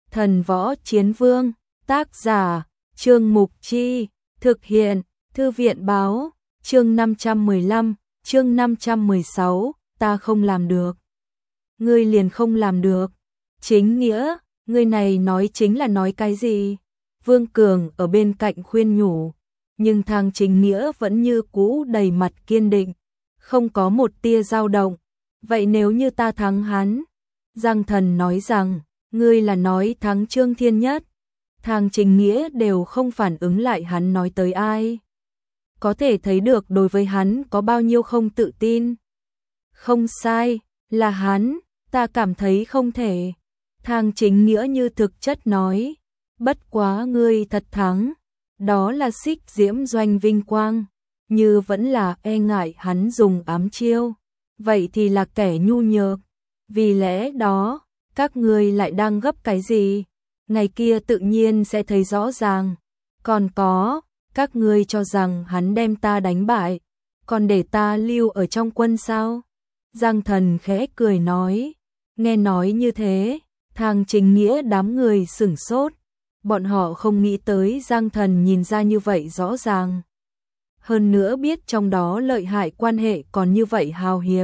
Thần Võ Chiến Vương, tác giả, Trương Mục Chi, thực hiện, Thư viện Báo, chương 515, chương 516, ta không làm được. Ngươi liền không làm được. Chính nghĩa, ngươi này nói chính là nói cái gì? Vương Cường ở bên cạnh khuyên nhủ, nhưng thằng Chính Nghĩa vẫn như cũ đầy mặt kiên định, không có một tia dao động. Vậy nếu như ta thắng hắn? Giang Thần nói rằng, ngươi là nói thắng Trương Thiên Nhất. Thằng Chính Nghĩa đều không phản ứng lại hắn nói tới ai. Có thể thấy được đối với hắn có bao nhiêu không tự tin. Không sai, là hắn, ta cảm thấy không thể. Thằng Chính Nghĩa như thực chất nói, bất quá ngươi thật thắng, đó là Xích Diễm Doanh vinh quang, như vẫn là e ngại hắn dùng ám chiêu, vậy thì là kẻ nhu nhược. Vì lẽ đó, các ngươi lại đang gấp cái gì? Ngày kia tự nhiên sẽ thấy rõ ràng. Còn có, các ngươi cho rằng hắn đem ta đánh bại, còn để ta lưu ở trong quân sao? Giang Thần khẽ cười nói, nghe nói như thế, thằng Chính Nghĩa đám người sửng sốt, bọn họ không nghĩ tới Giang Thần nhìn ra như vậy rõ ràng. Hơn nữa biết trong đó lợi hại quan hệ còn như vậy hào hiệp.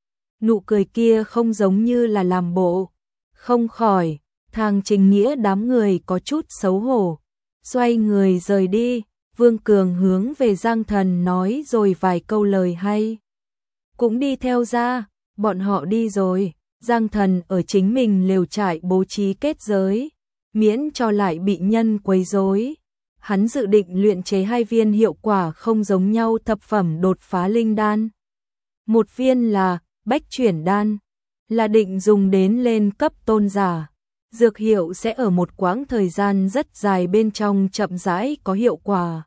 Nụ cười kia không giống như là làm bộ, không khỏi, thằng Chính Nghĩa đám người có chút xấu hổ, xoay người rời đi. Vương Cường hướng về Giang Thần nói rồi vài câu lời hay, cũng đi theo ra. Bọn họ đi rồi, Giang Thần ở chính mình lều trại bố trí kết giới, miễn cho lại bị nhân quấy rối. Hắn dự định luyện chế 2 viên hiệu quả không giống nhau thập phẩm đột phá linh đan. Một viên là Bách Chuyển đan, là định dùng đến lên cấp tôn giả. Dược hiệu sẽ ở một quãng thời gian rất dài bên trong chậm rãi có hiệu quả.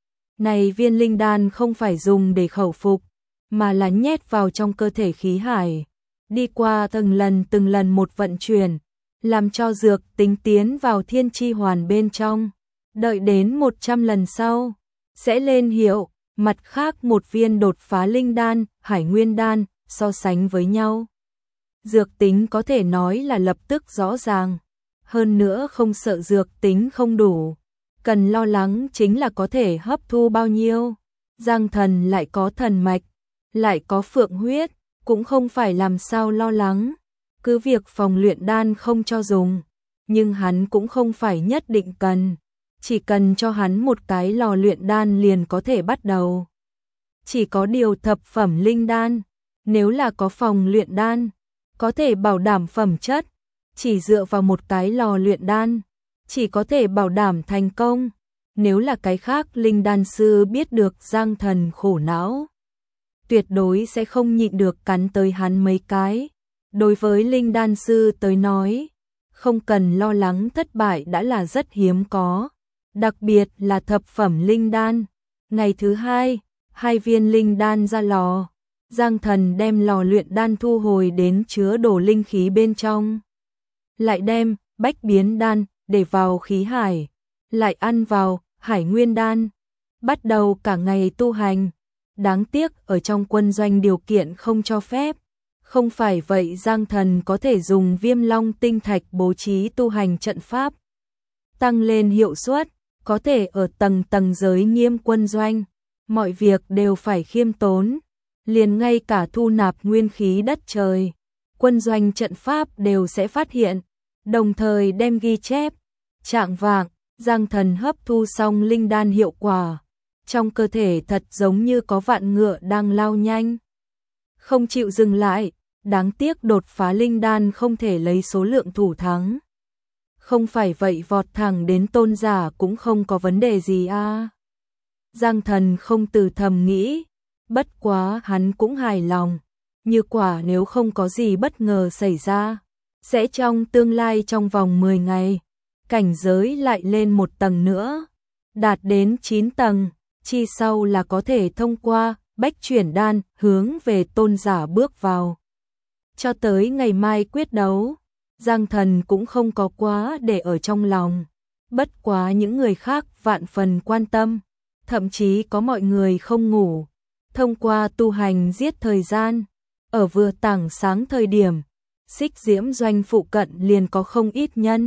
Này viên linh đan không phải dùng để khẩu phục, mà là nhét vào trong cơ thể khí hải, đi qua từng lần một vận chuyển, làm cho dược tính tiến vào thiên chi hoàn bên trong. Đợi đến 100 lần sau, sẽ lên hiệu. Mặt khác một viên đột phá linh đan, hải nguyên đan, so sánh với nhau, dược tính có thể nói là lập tức rõ ràng. Hơn nữa không sợ dược tính không đủ, cần lo lắng chính là có thể hấp thu bao nhiêu. Giang Thần lại có thần mạch, lại có phượng huyết, cũng không phải làm sao lo lắng. Cứ việc phòng luyện đan không cho dùng, nhưng hắn cũng không phải nhất định cần. Chỉ cần cho hắn một cái lò luyện đan liền có thể bắt đầu. Chỉ có điều thập phẩm linh đan, nếu là có phòng luyện đan, có thể bảo đảm phẩm chất. Chỉ dựa vào một cái lò luyện đan, chỉ có thể bảo đảm thành công. Nếu là cái khác linh đan sư biết được Giang Thần khổ não, tuyệt đối sẽ không nhịn được cắn tới hắn mấy cái. Đối với linh đan sư tới nói, không cần lo lắng thất bại đã là rất hiếm có, đặc biệt là thập phẩm linh đan. Ngày thứ hai, 2 viên linh đan ra lò, Giang Thần đem lò luyện đan thu hồi đến chứa đồ linh khí bên trong. Lại đem Bách Biến đan để vào khí hải, lại ăn vào hải nguyên đan, bắt đầu cả ngày tu hành. Đáng tiếc ở trong quân doanh điều kiện không cho phép, không phải vậy Giang Thần có thể dùng Viêm Long tinh thạch bố trí tu hành trận pháp, tăng lên hiệu suất. Có thể ở tầng giới nghiêm quân doanh, mọi việc đều phải khiêm tốn, liền ngay cả thu nạp nguyên khí đất trời, quân doanh trận pháp đều sẽ phát hiện, đồng thời đem ghi chép. Trạng vạng, Giang Thần hấp thu xong linh đan hiệu quả, trong cơ thể thật giống như có vạn ngựa đang lao nhanh, không chịu dừng lại. Đáng tiếc đột phá linh đan không thể lấy số lượng thủ thắng. Không phải vậy vọt thẳng đến tôn giả cũng không có vấn đề gì a. Giang Thần không từ thầm nghĩ, bất quá hắn cũng hài lòng, như quả nếu không có gì bất ngờ xảy ra, sẽ trong tương lai trong vòng 10 ngày, cảnh giới lại lên một tầng nữa, đạt đến 9 tầng, chi sau là có thể thông qua Bách Chuyển đan hướng về tôn giả bước vào. Cho tới ngày mai quyết đấu, Giang Thần cũng không có quá để ở trong lòng, bất quá những người khác vạn phần quan tâm, thậm chí có mọi người không ngủ, thông qua tu hành giết thời gian. Ở vừa tảng sáng thời điểm, Xích Diễm Doanh phụ cận liền có không ít nhân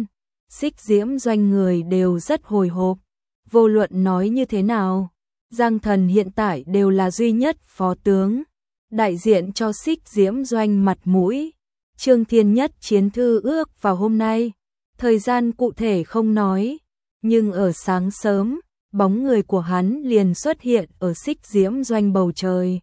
Xích Diễm Doanh người đều rất hồi hộp. Vô luận nói như thế nào, Giang Thần hiện tại đều là duy nhất phó tướng, đại diện cho Xích Diễm Doanh mặt mũi. Trương Thiên Nhất chiến thư ước vào hôm nay, thời gian cụ thể không nói, nhưng ở sáng sớm, bóng người của hắn liền xuất hiện ở Xích Diễm Doanh bầu trời.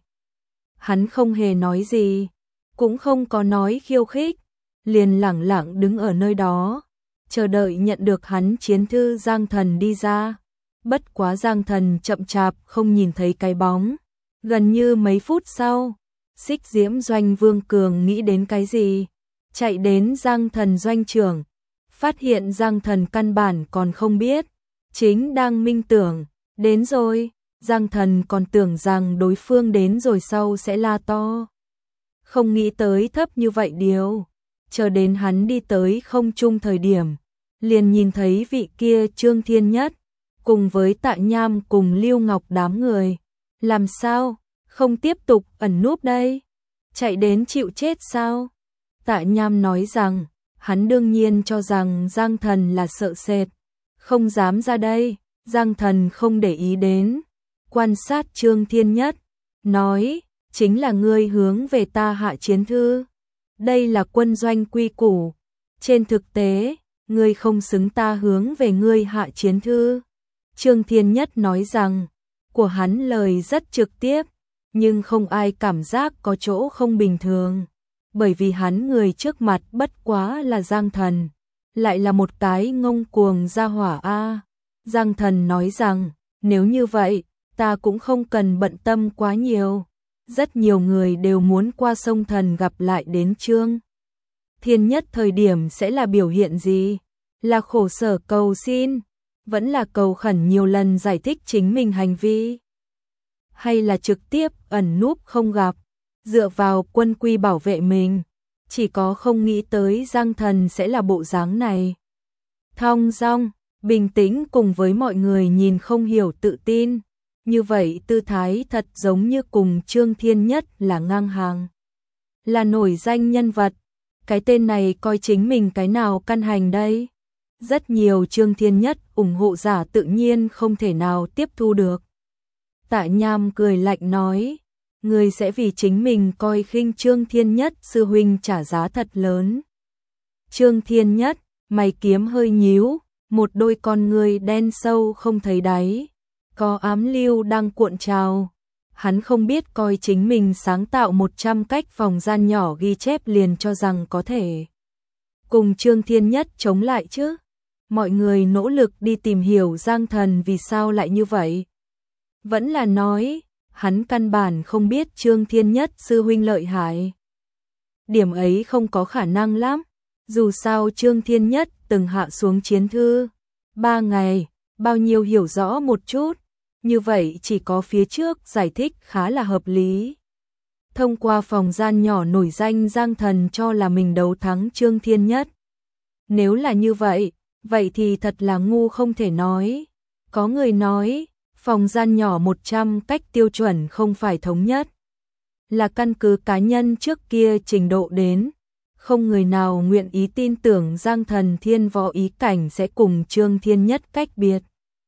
Hắn không hề nói gì, cũng không có nói khiêu khích, liền lẳng lặng đứng ở nơi đó, chờ đợi nhận được hắn chiến thư Giang Thần đi ra. Bất quá Giang Thần chậm chạp không nhìn thấy cái bóng. Gần như mấy phút sau, Xích Diễm Doanh Vương Cường nghĩ đến cái gì, chạy đến Giang Thần doanh trưởng, phát hiện Giang Thần căn bản còn không biết, chính đang minh tưởng, đến rồi. Giang Thần còn tưởng rằng đối phương đến rồi sau sẽ la to. Không nghĩ tới thấp như vậy điều. Chờ đến hắn đi tới không trung thời điểm, liền nhìn thấy vị kia Trương Thiên Nhất, cùng với Tạ Nham cùng Lưu Ngọc đám người. Làm sao, không tiếp tục ẩn núp đây? Chạy đến chịu chết sao? Tạ Nham nói rằng, hắn đương nhiên cho rằng Giang Thần là sợ sệt, không dám ra đây. Giang Thần không để ý đến, quan sát Trương Thiên Nhất, nói, chính là ngươi hướng về ta hạ chiến thư. Đây là quân doanh quy củ. Trên thực tế, ngươi không xứng ta hướng về ngươi hạ chiến thư. Trương Thiên Nhất nói rằng, của hắn lời rất trực tiếp, nhưng không ai cảm giác có chỗ không bình thường. Bởi vì hắn người trước mặt bất quá là Giang Thần, lại là một cái ngông cuồng gia hỏa a. Giang Thần nói rằng, nếu như vậy, ta cũng không cần bận tâm quá nhiều. Rất nhiều người đều muốn qua sông Thần gặp lại đến Trương Thiên Nhất thời điểm sẽ là biểu hiện gì? Là khổ sở cầu xin, vẫn là cầu khẩn nhiều lần giải thích chính mình hành vi, hay là trực tiếp ẩn núp không gặp, dựa vào quân quy bảo vệ mình? Chỉ có không nghĩ tới Giang Thần sẽ là bộ dáng này. Thong dong, bình tĩnh cùng với mọi người nhìn không hiểu tự tin. Như vậy tư thái thật giống như cùng Trương Thiên Nhất là ngang hàng. Là nổi danh nhân vật. Cái tên này coi chính mình cái nào căn hành đây? Rất nhiều Trương Thiên Nhất ủng hộ giả tự nhiên không thể nào tiếp thu được. Tạ Nham cười lạnh nói, người sẽ vì chính mình coi khinh Trương Thiên Nhất sư huynh trả giá thật lớn. Trương Thiên Nhất, mày kiếm hơi nhíu, một đôi con ngươi đen sâu không thấy đáy, có ám lưu đang cuộn trào. Hắn không biết coi chính mình sáng tạo 100 cách phòng gian nhỏ ghi chép liền cho rằng có thể cùng Trương Thiên Nhất chống lại chứ. Mọi người nỗ lực đi tìm hiểu Giang Thần vì sao lại như vậy. Vẫn là nói, hắn căn bản không biết Trương Thiên Nhất sư huynh lợi hại. Điểm ấy không có khả năng lắm. Dù sao Trương Thiên Nhất từng hạ xuống chiến thư 3 ngày, bao nhiêu hiểu rõ một chút. Như vậy chỉ có phía trước giải thích khá là hợp lý. Thông qua phòng gian nhỏ nổi danh Giang Thần cho là mình đấu thắng Trương Thiên Nhất. Nếu là như vậy, vậy thì thật là ngu không thể nói. Có người nói, phòng gian nhỏ 100 cách tiêu chuẩn không phải thống nhất. Là căn cứ cá nhân trước kia trình độ đến. Không người nào nguyện ý tin tưởng Giang Thần thiên võ ý cảnh sẽ cùng Trương Thiên Nhất cách biệt.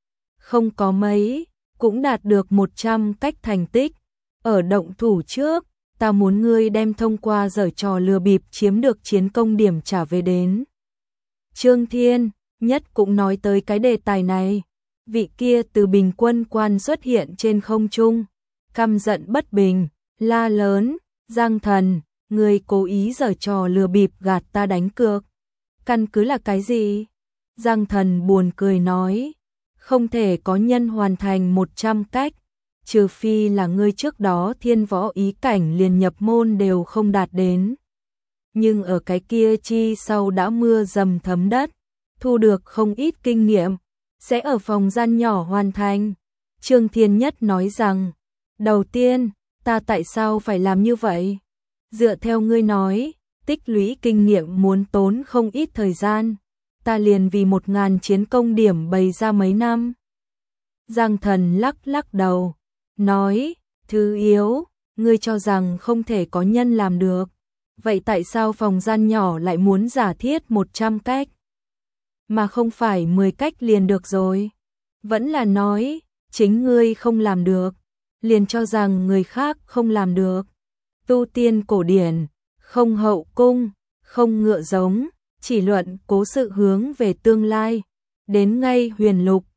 Không có mấy, cũng đạt được 100 cách thành tích. Ở động thủ trước, ta muốn ngươi đem thông qua giở trò lừa bịp chiếm được chiến công điểm trả về đến. Trương Thiên Nhất cũng nói tới cái đề tài này. Vị kia từ Bình Quân quan xuất hiện trên không trung, căm giận bất bình, la lớn, Giang Thần, ngươi cố ý giở trò lừa bịp gạt ta đánh cược. Căn cứ là cái gì? Giang Thần buồn cười nói, không thể có nhân hoàn thành 100 cách, trừ phi là ngươi trước đó thiên võ ý cảnh liền nhập môn đều không đạt đến. Nhưng ở cái kia chi sau đã mưa dầm thấm đất, thu được không ít kinh nghiệm, sẽ ở phòng gian nhỏ hoàn thành. Trương Thiên Nhất nói rằng, đầu tiên, ta tại sao phải làm như vậy? Dựa theo ngươi nói, tích lũy kinh nghiệm muốn tốn không ít thời gian, ta liền vì 1000 chiến công điểm bày ra mấy năm. Giang Thần lắc lắc đầu, nói, thứ yếu, ngươi cho rằng không thể có nhân làm được. Vậy tại sao phòng gian nhỏ lại muốn giả thiết 100 cách? mà không phải 10 cách liền được rồi. Vẫn là nói, chính ngươi không làm được, liền cho rằng người khác không làm được. Tu tiên cổ điển, không hậu cung, không ngựa giống, chỉ luận cố sự hướng về tương lai. Đến ngay huyền lục,